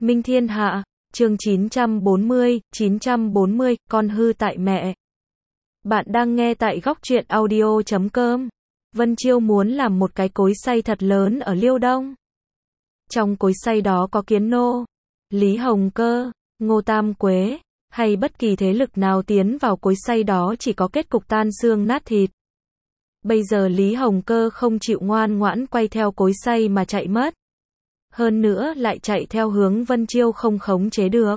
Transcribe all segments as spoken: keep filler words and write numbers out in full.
Minh Thiên Hạ, chương chín trăm bốn mươi, chín trăm bốn mươi, con hư tại mẹ. Bạn đang nghe tại góc truyện audio chấm com. Vân Chiêu muốn làm một cái cối xay thật lớn ở Liêu Đông. Trong cối xay đó có Kiến Nô, Lý Hồng Cơ, Ngô Tam Quế, hay bất kỳ thế lực nào tiến vào cối xay đó chỉ có kết cục tan xương nát thịt. Bây giờ Lý Hồng Cơ không chịu ngoan ngoãn quay theo cối xay mà chạy mất. Hơn nữa lại chạy theo hướng Vân Chiêu không khống chế được.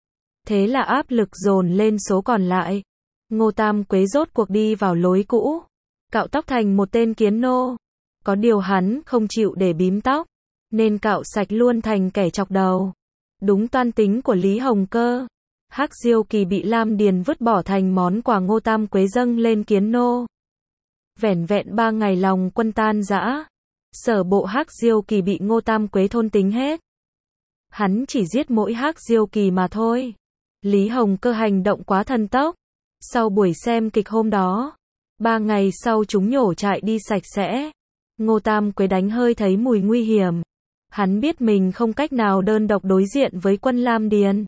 Thế là áp lực dồn lên số còn lại. Ngô Tam Quế rốt cuộc đi vào lối cũ, cạo tóc thành một tên kiến nô. Có điều hắn không chịu để bím tóc, nên cạo sạch luôn thành kẻ chọc đầu. Đúng toan tính của Lý Hồng Cơ. Hắc Diêu Kỳ bị Lam Điền vứt bỏ thành món quà Ngô Tam Quế dâng lên kiến nô. Vẻn vẹn ba ngày lòng quân tan rã. Sở bộ Hắc Diêu Kỳ bị Ngô Tam Quế thôn tính hết. Hắn chỉ giết mỗi Hắc Diêu Kỳ mà thôi. Lý Hồng Cơ hành động quá thần tốc. Sau buổi xem kịch hôm đó, ba ngày sau chúng nhổ trại đi sạch sẽ. Ngô Tam Quế đánh hơi thấy mùi nguy hiểm. Hắn biết mình không cách nào đơn độc đối diện với quân Lam Điền,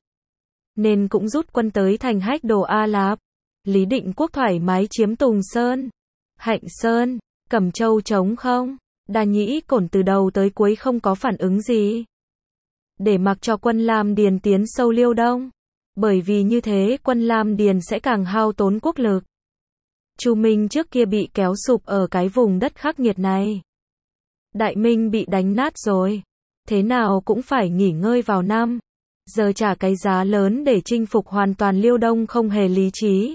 nên cũng rút quân tới thành Hách Đồ A Lạp. Lý Định Quốc thoải mái chiếm Tùng Sơn, Hạnh Sơn, Cẩm Châu trống không. Đa Nhĩ Cổn từ đầu tới cuối không có phản ứng gì, để mặc cho quân Lam Điền tiến sâu Liêu Đông. Bởi vì như thế quân Lam Điền sẽ càng hao tốn quốc lực. Chu Minh trước kia bị kéo sụp ở cái vùng đất khắc nghiệt này. Đại Minh bị đánh nát rồi, thế nào cũng phải nghỉ ngơi vào năm. Giờ trả cái giá lớn để chinh phục hoàn toàn Liêu Đông không hề lý trí.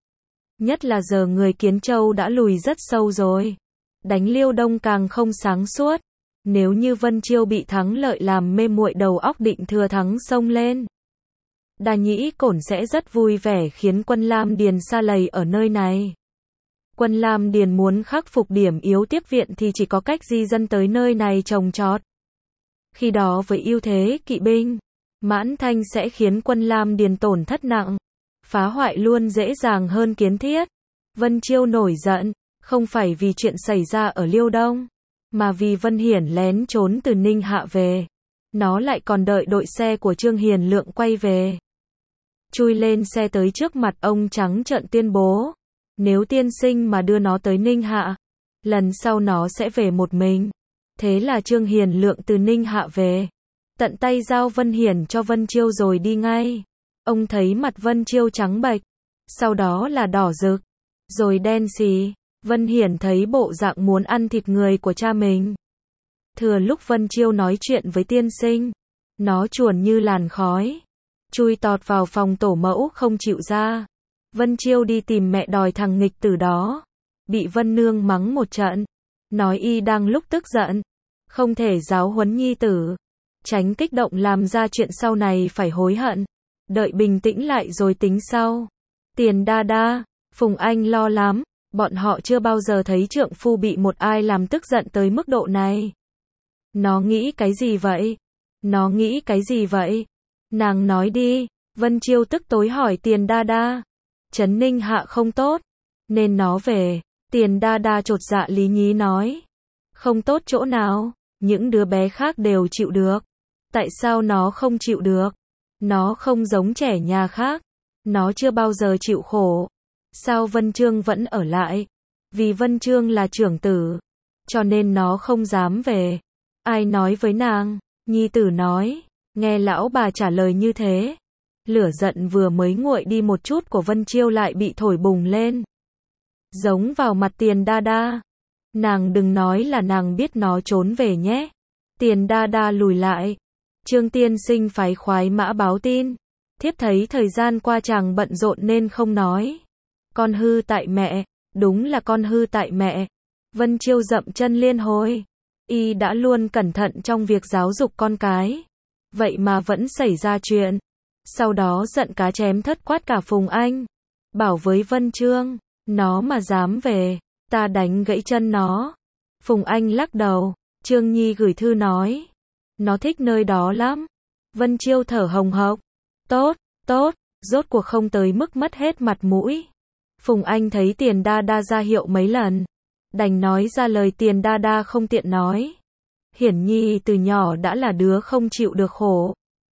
Nhất là giờ người Kiến Châu đã lùi rất sâu rồi. Đánh Liêu Đông càng không sáng suốt. Nếu như Vân Chiêu bị thắng lợi làm mê muội đầu óc định thừa thắng xông lên, Đa Nhĩ Cổn sẽ rất vui vẻ khiến quân Lam Điền sa lầy ở nơi này. Quân Lam Điền muốn khắc phục điểm yếu tiếp viện thì chỉ có cách di dân tới nơi này trồng trọt. Khi đó với ưu thế kỵ binh, Mãn Thanh sẽ khiến quân Lam Điền tổn thất nặng. Phá hoại luôn dễ dàng hơn Kiến Thiết. Vân Chiêu nổi giận, không phải vì chuyện xảy ra ở Liêu Đông, mà vì Vân Hiển lén trốn từ Ninh Hạ về. Nó lại còn đợi đội xe của Trương Hiền Lượng quay về. Chui lên xe tới trước mặt ông trắng trợn tuyên bố, nếu tiên sinh mà đưa nó tới Ninh Hạ, lần sau nó sẽ về một mình. Thế là Trương Hiền Lượng từ Ninh Hạ về, tận tay giao Vân Hiển cho Vân Chiêu rồi đi ngay. Ông thấy mặt Vân Chiêu trắng bệch, sau đó là đỏ rực, rồi đen xì. Vân Hiển thấy bộ dạng muốn ăn thịt người của cha mình. Thừa lúc Vân Chiêu nói chuyện với tiên sinh, nó chuồn như làn khói, chui tọt vào phòng tổ mẫu không chịu ra. Vân Chiêu đi tìm mẹ đòi thằng nghịch tử đó, bị Vân Nương mắng một trận, nói y đang lúc tức giận, không thể giáo huấn nhi tử, tránh kích động làm ra chuyện sau này phải hối hận, đợi bình tĩnh lại rồi tính sau. Tiền Đa Đa, Phùng Anh lo lắm, bọn họ chưa bao giờ thấy trượng phu bị một ai làm tức giận tới mức độ này. Nó nghĩ cái gì vậy? Nó nghĩ cái gì vậy? Nàng nói đi. Vân Chiêu tức tối hỏi Tiền Đa Đa. Trấn Ninh Hạ không tốt, nên nó về. Tiền Đa Đa chột dạ lý nhí nói. Không tốt chỗ nào? Những đứa bé khác đều chịu được. Tại sao nó không chịu được? Nó không giống trẻ nhà khác. Nó chưa bao giờ chịu khổ. Sao Vân Trương vẫn ở lại? Vì Vân Trương là trưởng tử, cho nên nó không dám về. Ai nói với nàng? Nhi tử nói. Nghe lão bà trả lời như thế, lửa giận vừa mới nguội đi một chút của Vân Chiêu lại bị thổi bùng lên, giống vào mặt Tiền Đa Đa. Nàng đừng nói là nàng biết nó trốn về nhé. Tiền Đa Đa lùi lại. Trương tiên sinh phái khoái mã báo tin. Thiếp thấy thời gian qua chàng bận rộn nên không nói. Con hư tại mẹ, đúng là con hư tại mẹ. Vân Chiêu dậm chân liên hồi. Y đã luôn cẩn thận trong việc giáo dục con cái, vậy mà vẫn xảy ra chuyện. Sau đó giận cá chém thất quát cả Phùng Anh, bảo với Vân Trương, nó mà dám về, ta đánh gãy chân nó. Phùng Anh lắc đầu. Trương Nhi gửi thư nói, nó thích nơi đó lắm. Vân Chiêu thở hồng hộc. Tốt, tốt, rốt cuộc không tới mức mất hết mặt mũi. Phùng Anh thấy Tiền Đa Đa ra hiệu mấy lần, đành nói ra lời Tiền Đa Đa không tiện nói. Hiển Nhi từ nhỏ đã là đứa không chịu được khổ,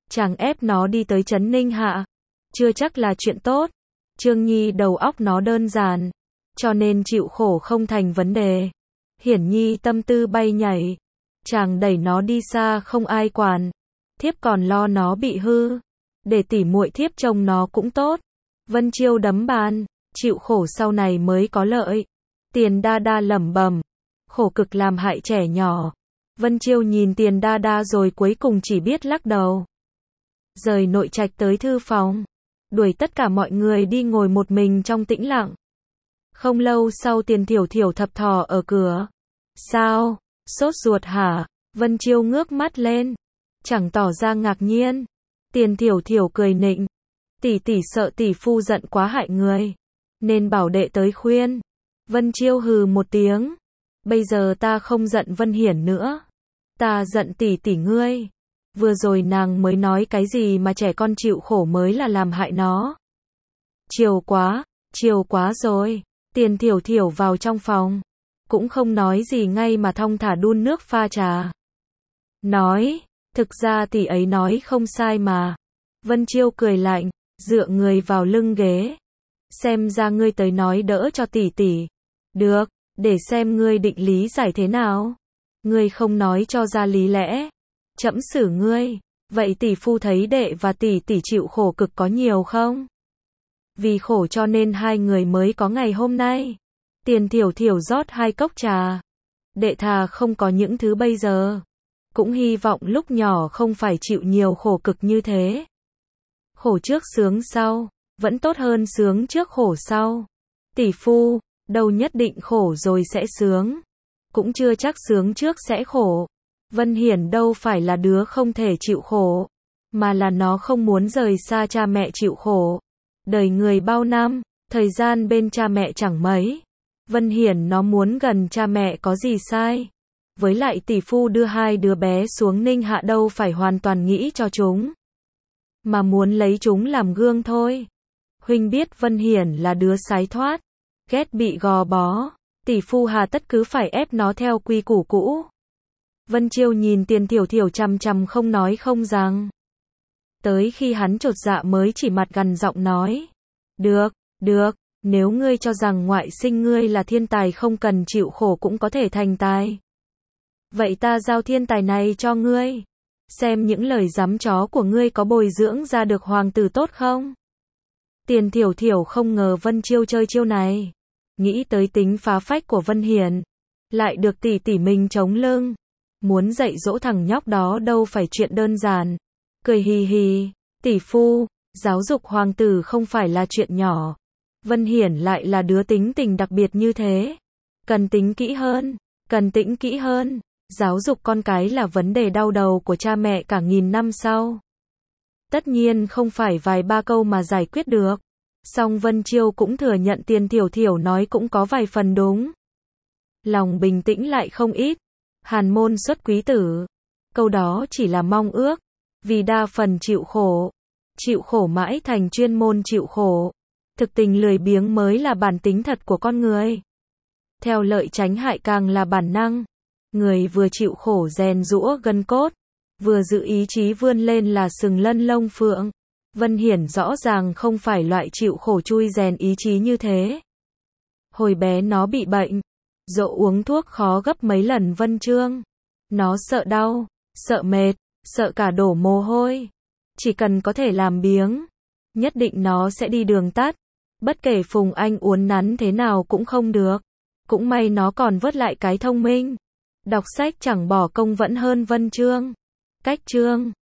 chàng ép nó đi tới trấn Ninh Hạ, chưa chắc là chuyện tốt. Trương Nhi đầu óc nó đơn giản, cho nên chịu khổ không thành vấn đề. Hiển Nhi tâm tư bay nhảy, chàng đẩy nó đi xa không ai quản, thiếp còn lo nó bị hư, để tỉ muội thiếp trông nó cũng tốt. Vân Chiêu đấm bàn, chịu khổ sau này mới có lợi. Tiền Đa Đa lẩm bẩm, khổ cực làm hại trẻ nhỏ. Vân Chiêu nhìn Tiền Đa Đa rồi cuối cùng chỉ biết lắc đầu. Rời nội trạch tới thư phòng, đuổi tất cả mọi người đi ngồi một mình trong tĩnh lặng. Không lâu sau Tiền Thiểu Thiểu thập thò ở cửa. Sao? Sốt ruột hả? Vân Chiêu ngước mắt lên, chẳng tỏ ra ngạc nhiên. Tiền Thiểu Thiểu cười nịnh, tỷ tỷ sợ tỷ phu giận quá hại người, nên bảo đệ tới khuyên. Vân Chiêu hừ một tiếng, bây giờ ta không giận Vân Hiển nữa, ta giận tỷ tỷ ngươi. Vừa rồi nàng mới nói cái gì mà trẻ con chịu khổ mới là làm hại nó. Chiều quá, chiều quá rồi. Tiền Thiểu Thiểu vào trong phòng, cũng không nói gì ngay mà thong thả đun nước pha trà. Nói, thực ra tỷ ấy nói không sai mà. Vân Chiêu cười lạnh, dựa người vào lưng ghế. Xem ra ngươi tới nói đỡ cho tỷ tỷ. Được, để xem ngươi định lý giải thế nào. Ngươi không nói cho ra lý lẽ, trẫm xử ngươi. Vậy tỷ phu thấy đệ và tỷ tỷ chịu khổ cực có nhiều không? Vì khổ cho nên hai người mới có ngày hôm nay. Tiền Thiểu Thiểu rót hai cốc trà. Đệ thà không có những thứ bây giờ, cũng hy vọng lúc nhỏ không phải chịu nhiều khổ cực như thế. Khổ trước sướng sau, vẫn tốt hơn sướng trước khổ sau. Tỷ phu, đâu nhất định khổ rồi sẽ sướng, cũng chưa chắc sướng trước sẽ khổ. Vân Hiển đâu phải là đứa không thể chịu khổ, mà là nó không muốn rời xa cha mẹ chịu khổ. Đời người bao năm, thời gian bên cha mẹ chẳng mấy. Vân Hiển nó muốn gần cha mẹ có gì sai. Với lại tỷ phu đưa hai đứa bé xuống Ninh Hạ đâu phải hoàn toàn nghĩ cho chúng, mà muốn lấy chúng làm gương thôi. Huynh biết Vân Hiển là đứa sái thoát, ghét bị gò bó, tỷ phu hà tất cứ phải ép nó theo quy củ cũ. Vân Chiêu nhìn Tiền Thiểu Thiểu chằm chằm không nói không rằng. Tới khi hắn chột dạ mới chỉ mặt gằn giọng nói. Được, được, nếu ngươi cho rằng ngoại sinh ngươi là thiên tài không cần chịu khổ cũng có thể thành tài, vậy ta giao thiên tài này cho ngươi. Xem những lời giám chó của ngươi có bồi dưỡng ra được hoàng tử tốt không? Tiền Thiểu Thiểu không ngờ Vân Chiêu chơi chiêu này. Nghĩ tới tính phá phách của Vân Hiển, lại được tỷ tỷ mình chống lưng. Muốn dạy dỗ thằng nhóc đó đâu phải chuyện đơn giản. Cười hì hì, tỷ phu, giáo dục hoàng tử không phải là chuyện nhỏ. Vân Hiển lại là đứa tính tình đặc biệt như thế. Cần tính kỹ hơn, cần tĩnh kỹ hơn. Giáo dục con cái là vấn đề đau đầu của cha mẹ cả nghìn năm sau. Tất nhiên không phải vài ba câu mà giải quyết được. Song Vân Chiêu cũng thừa nhận Tiền Thiểu Thiểu nói cũng có vài phần đúng. Lòng bình tĩnh lại không ít. Hàn môn xuất quý tử. Câu đó chỉ là mong ước. Vì đa phần chịu khổ. Chịu khổ mãi thành chuyên môn chịu khổ. Thực tình lười biếng mới là bản tính thật của con người. Theo lợi tránh hại càng là bản năng. Người vừa chịu khổ rèn giũa gân cốt, vừa giữ ý chí vươn lên là sừng lân lông phượng. Vân Hiển rõ ràng không phải loại chịu khổ chui rèn ý chí như thế. Hồi bé nó bị bệnh, dỗ uống thuốc khó gấp mấy lần Vân Trương. Nó sợ đau, sợ mệt, sợ cả đổ mồ hôi. Chỉ cần có thể làm biếng, nhất định nó sẽ đi đường tắt. Bất kể Phùng Anh uốn nắn thế nào cũng không được. Cũng may nó còn vớt lại cái thông minh. Đọc sách chẳng bỏ công vẫn hơn Vân Trương. Cách chương